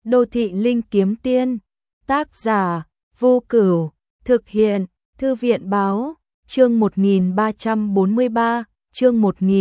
Đô thị linh kiếm tiên, tác giả, Vô Cửu, thực hiện, Thư viện báo, chương 1343, chương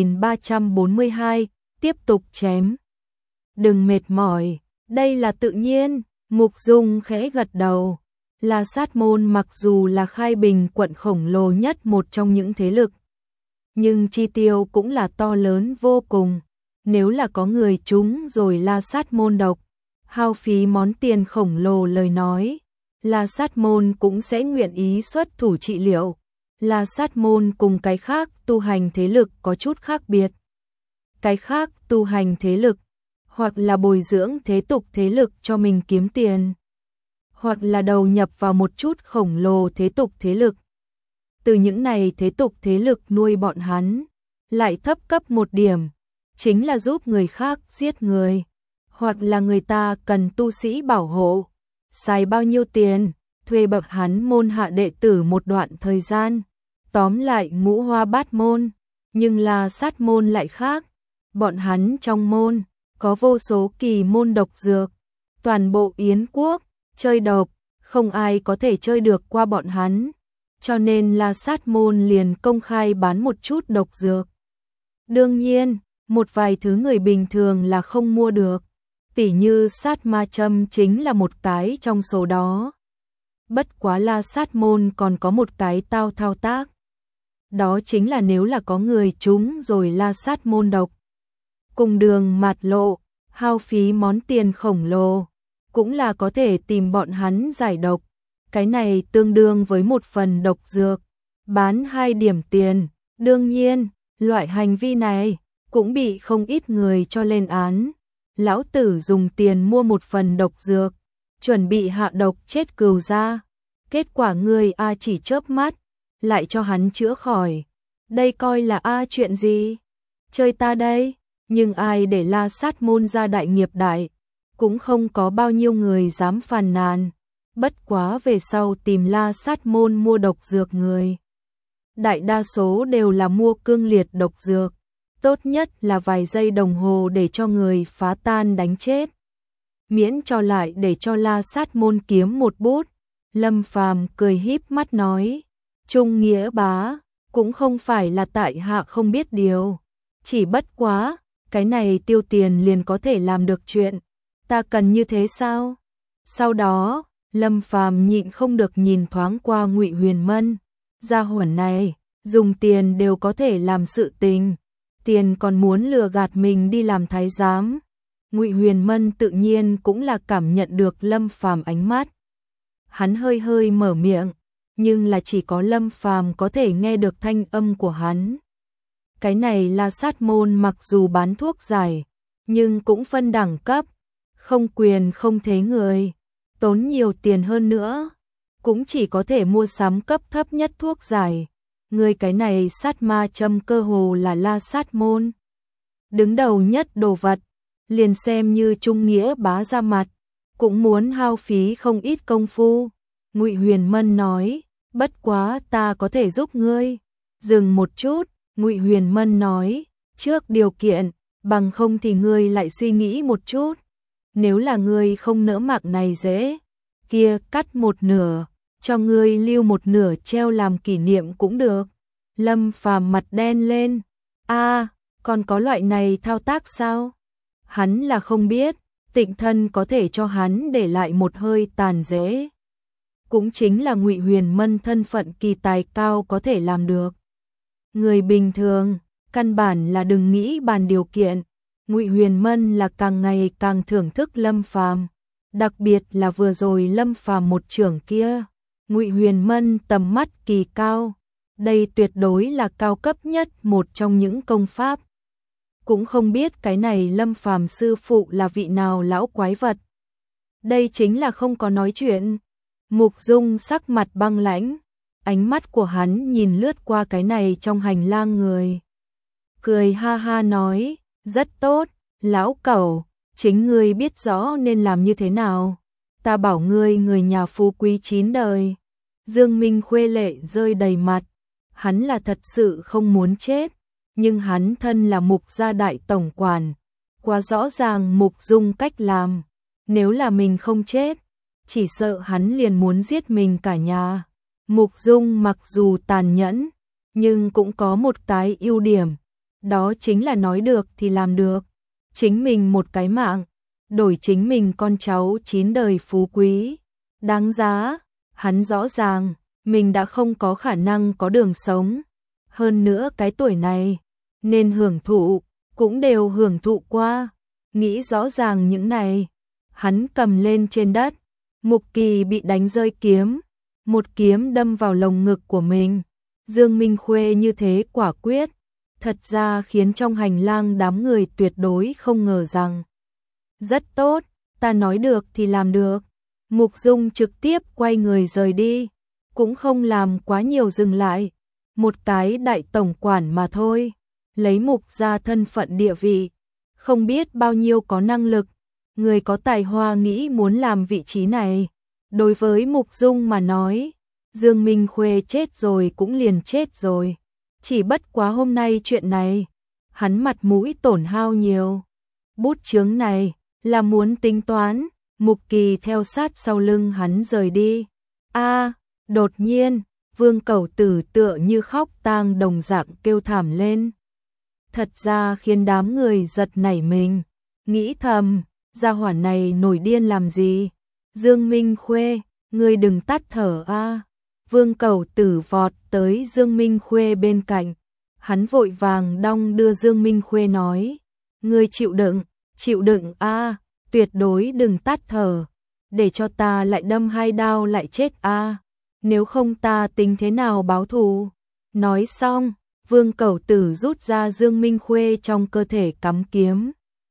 1342, tiếp tục chém. Đừng mệt mỏi, đây là tự nhiên, Mục Dung khẽ gật đầu. La Sát Môn mặc dù là Khai Bình quận khổng lồ nhất một trong những thế lực, nhưng chi tiêu cũng là to lớn vô cùng. Nếu là có người trúng rồi La Sát Môn độc, hao phí món tiền khổng lồ lời nói, La Sát Môn cũng sẽ nguyện ý xuất thủ trị liệu. La Sát Môn cùng cái khác tu hành thế lực có chút khác biệt. Cái khác tu hành thế lực, hoặc là bồi dưỡng thế tục thế lực cho mình kiếm tiền, hoặc là đầu nhập vào một chút khổng lồ thế tục thế lực. Từ những này thế tục thế lực nuôi bọn hắn, lại thấp cấp một điểm, chính là giúp người khác giết người, hoặc là người ta cần tu sĩ bảo hộ, xài bao nhiêu tiền, thuê bậc hắn môn hạ đệ tử một đoạn thời gian. Tóm lại ngũ hoa bát môn, nhưng La Sát Môn lại khác. Bọn hắn trong môn, có vô số kỳ môn độc dược. Toàn bộ Yến quốc, chơi độc, không ai có thể chơi được qua bọn hắn. Cho nên La Sát Môn liền công khai bán một chút độc dược. Đương nhiên, một vài thứ người bình thường là không mua được. Tỉ như sát ma châm chính là một cái trong số đó. Bất quá La Sát Môn còn có một cái thao tác. Đó chính là nếu là có người trúng rồi La Sát Môn độc, cùng đường mạt lộ, hao phí món tiền khổng lồ, cũng là có thể tìm bọn hắn giải độc. Cái này tương đương với một phần độc dược, bán 2 điểm tiền. Đương nhiên, loại hành vi này cũng bị không ít người cho lên án. Lão tử dùng tiền mua một phần độc dược, chuẩn bị hạ độc chết cừu ra. Kết quả người chỉ chớp mắt, lại cho hắn chữa khỏi. Đây coi là chuyện gì? Chơi ta đây? Nhưng ai để La Sát Môn ra đại nghiệp đại, cũng không có bao nhiêu người dám phàn nàn. Bất quá về sau tìm La Sát Môn mua độc dược người, đại đa số đều là mua cương liệt độc dược, tốt nhất là vài giây đồng hồ để cho người phá tan đánh chết, miễn cho lại để cho La Sát Môn kiếm một bút. Lâm Phàm cười híp mắt nói, Trung Nghĩa bá, cũng không phải là tại hạ không biết điều, chỉ bất quá, cái này tiêu tiền liền có thể làm được chuyện, ta cần như thế sao? Sau đó, Lâm Phàm nhịn không được nhìn thoáng qua Ngụy Huyền Mân, gia hỏa này, dùng tiền đều có thể làm sự tình, tiền còn muốn lừa gạt mình đi làm thái giám. Ngụy Huyền Mân tự nhiên cũng là cảm nhận được Lâm Phàm ánh mắt. Hắn hơi hơi mở miệng, nhưng là chỉ có Lâm Phàm có thể nghe được thanh âm của hắn. Cái này là Sát Môn mặc dù bán thuốc giải, nhưng cũng phân đẳng cấp, không quyền không thế người, tốn nhiều tiền hơn nữa, cũng chỉ có thể mua sắm cấp thấp nhất thuốc giải. Người cái này sát ma châm cơ hồ là La Sát Môn đứng đầu nhất đồ vật, liền xem như Trung Nghĩa bá ra mặt, cũng muốn hao phí không ít công phu. Ngụy Huyền Mân nói, bất quá ta có thể giúp ngươi. Dừng một chút, Ngụy Huyền Mân nói, trước điều kiện, bằng không thì ngươi lại suy nghĩ một chút. Nếu là ngươi không nỡ mạng này dễ, kia cắt một nửa, cho ngươi lưu một nửa treo làm kỷ niệm cũng được. Lâm Phàm mặt đen lên, còn có loại này thao tác sao? Hắn là không biết, Tịnh Thân có thể cho hắn để lại một hơi tàn dễ. Cũng chính là Ngụy Huyền Mân thân phận kỳ tài cao có thể làm được. Người bình thường, căn bản là đừng nghĩ bàn điều kiện. Ngụy Huyền Mân là càng ngày càng thưởng thức Lâm Phàm, đặc biệt là vừa rồi Lâm Phàm một chưởng kia. Ngụy Huyền Mân tầm mắt kỳ cao, đây tuyệt đối là cao cấp nhất một trong những công pháp. Cũng không biết cái này Lâm Phàm sư phụ là vị nào lão quái vật. Đây chính là không có nói chuyện. Mục Dung sắc mặt băng lãnh, ánh mắt của hắn nhìn lướt qua cái này trong hành lang người. Cười ha ha nói, rất tốt, lão cẩu, chính ngươi biết rõ nên làm như thế nào. Ta bảo ngươi người nhà phú quý 9 đời. Dương Minh Khuê lệ rơi đầy mặt, hắn là thật sự không muốn chết, nhưng hắn thân là Mục gia đại tổng quản, quá rõ ràng Mục Dung cách làm, nếu là mình không chết, chỉ sợ hắn liền muốn giết mình cả nhà. Mục Dung mặc dù tàn nhẫn, nhưng cũng có một cái ưu điểm, đó chính là nói được thì làm được. Chính mình một cái mạng, đổi chính mình con cháu 9 đời phú quý, đáng giá. Hắn rõ ràng, mình đã không có khả năng có đường sống. Hơn nữa cái tuổi này, nên hưởng thụ, cũng đều hưởng thụ qua. Nghĩ rõ ràng những này, hắn cầm lên trên đất. Mục Kỳ bị đánh rơi kiếm, một kiếm đâm vào lồng ngực của mình. Dương Minh Khuê như thế quả quyết, thật ra khiến trong hành lang đám người tuyệt đối không ngờ rằng. Rất tốt, ta nói được thì làm được. Mục Dung trực tiếp quay người rời đi, cũng không làm quá nhiều dừng lại. Một cái đại tổng quản mà thôi, lấy Mục gia thân phận địa vị, không biết bao nhiêu có năng lực, người có tài hoa nghĩ muốn làm vị trí này. Đối với Mục Dung mà nói, Dương Minh Khuê chết rồi cũng liền chết rồi. Chỉ bất quá hôm nay chuyện này, hắn mặt mũi tổn hao nhiều. Bút chướng này là muốn tính toán. Mục Kỳ theo sát sau lưng hắn rời đi. Đột nhiên, Vương Cẩu Tử tựa như khóc tang đồng dạng kêu thảm lên. Thật ra khiến đám người giật nảy mình, nghĩ thầm, gia hỏa này nổi điên làm gì? Dương Minh Khuê, ngươi đừng tắt thở a. Vương Cẩu Tử vọt tới Dương Minh Khuê bên cạnh, hắn vội vàng đong đưa Dương Minh Khuê nói, ngươi chịu đựng a, tuyệt đối đừng tắt thở, để cho ta lại đâm 2 đao lại chết a, nếu không ta tính thế nào báo thù. Nói xong, Vương Cẩu Tử rút ra Dương Minh Khuê trong cơ thể cắm kiếm.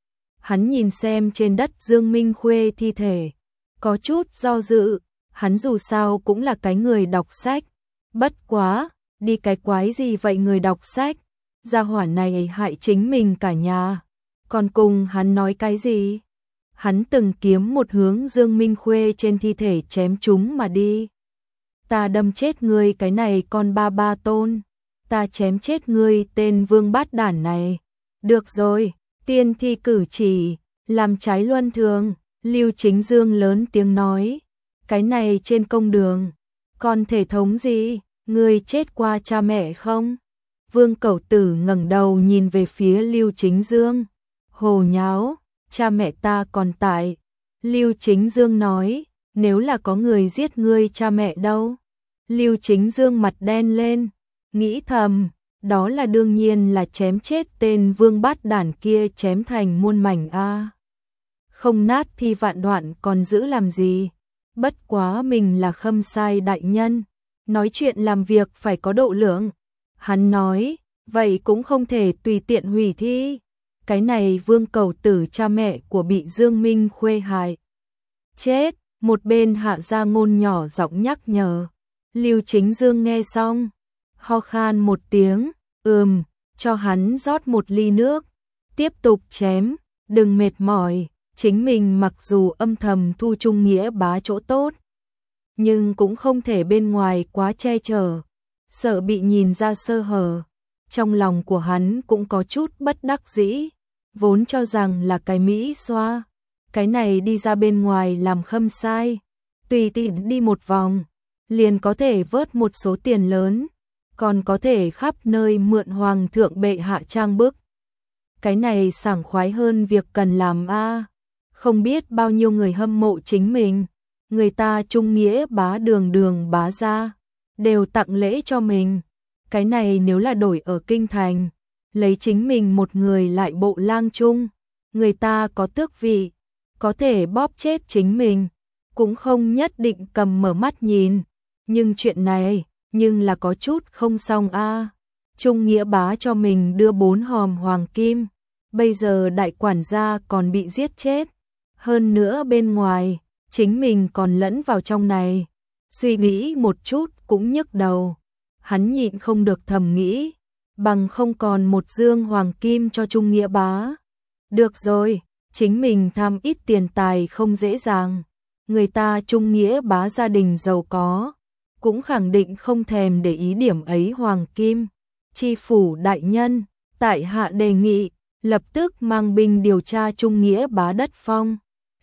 Hắn nhìn xem trên đất Dương Minh Khuê thi thể, có chút do dự, hắn dù sao cũng là cái người đọc sách. Bất quá, đi cái quái gì vậy người đọc sách, gia hỏa này hại chính mình cả nhà, còn cùng hắn nói cái gì? Hắn từng kiếm một hướng Dương Minh Khuê trên thi thể chém chúng mà đi. Ta đâm chết ngươi cái này con ba tôn, ta chém chết ngươi tên vương bát đản này. Được rồi, tiên thi cử chỉ, làm trái luân thường. Lưu Chính Dương lớn tiếng nói, cái này trên công đường, còn thể thống gì, ngươi chết qua cha mẹ không? Vương Cẩu Tử ngẩng đầu nhìn về phía Lưu Chính Dương, hồ nháo, cha mẹ ta còn tại. Lưu Chính Dương nói, nếu là có người giết ngươi cha mẹ đâu? Lưu Chính Dương mặt đen lên, nghĩ thầm, đó là đương nhiên là chém chết tên vương bát đản kia chém thành muôn mảnh a. Không nát thì vạn đoạn còn giữ làm gì? Bất quá mình là Khâm Sai đại nhân, nói chuyện làm việc phải có độ lượng. Hắn nói, vậy cũng không thể tùy tiện hủy thi. Cái này Vương Cẩu Tử cha mẹ của bị Dương Minh Khuê hại chết, một bên Hạ Gia Ngôn nhỏ giọng nhắc nhở. Lưu Chính Dương nghe xong, ho khan một tiếng, cho hắn rót một ly nước, tiếp tục chém, đừng mệt mỏi. Chính mình mặc dù âm thầm thu Trung Nghĩa Bá chỗ tốt, nhưng cũng không thể bên ngoài quá che chở, sợ bị nhìn ra sơ hở. Trong lòng của hắn cũng có chút bất đắc dĩ, vốn cho rằng là cái Mỹ xoa, cái này đi ra bên ngoài làm Khâm Sai, tùy tiện đi một vòng, liền có thể vớt một số tiền lớn, còn có thể khắp nơi mượn hoàng thượng bệ hạ trang bức. Cái này sảng khoái hơn việc cần làm a. Không biết bao nhiêu người hâm mộ chính mình, người ta Trung Nghĩa Bá đường bá gia, đều tặng lễ cho mình. Cái này nếu là đổi ở kinh thành, lấy chính mình một người lại bộ lang trung, người ta có tước vị, có thể bóp chết chính mình, cũng không nhất định cầm mở mắt nhìn. Nhưng chuyện này, nhưng là có chút không xong a. Trung Nghĩa Bá cho mình đưa 4 hòm hoàng kim, bây giờ đại quản gia còn bị giết chết. Hơn nữa bên ngoài, chính mình còn lẫn vào trong này. Suy nghĩ một chút cũng nhức đầu. Hắn nhịn không được thầm nghĩ, bằng không còn một dương hoàng kim cho Trung Nghĩa Bá. Được rồi, chính mình tham ít tiền tài không dễ dàng. Người ta Trung Nghĩa Bá gia đình giàu có, cũng khẳng định không thèm để ý điểm ấy hoàng kim. Tri phủ đại nhân, tại hạ đề nghị, lập tức mang binh điều tra Trung Nghĩa Bá đất phong.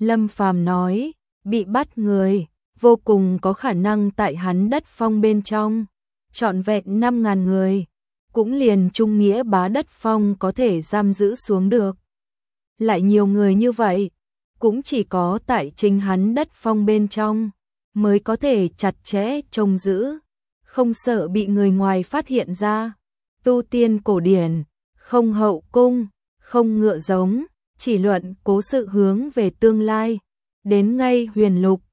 Lâm Phàm nói, bị bắt người, vô cùng có khả năng tại hắn đất phong bên trong, trọn vẹn 5.000 người, cũng liền trung nghĩa bá đất phong có thể giam giữ xuống được. Lại nhiều người như vậy, cũng chỉ có tại chính hắn đất phong bên trong, mới có thể chặt chẽ trông giữ, không sợ bị người ngoài phát hiện ra. Tu tiên cổ điển, không hậu cung, không ngựa giống, chỉ luận cố sự hướng về tương lai, đến ngay huyền lục,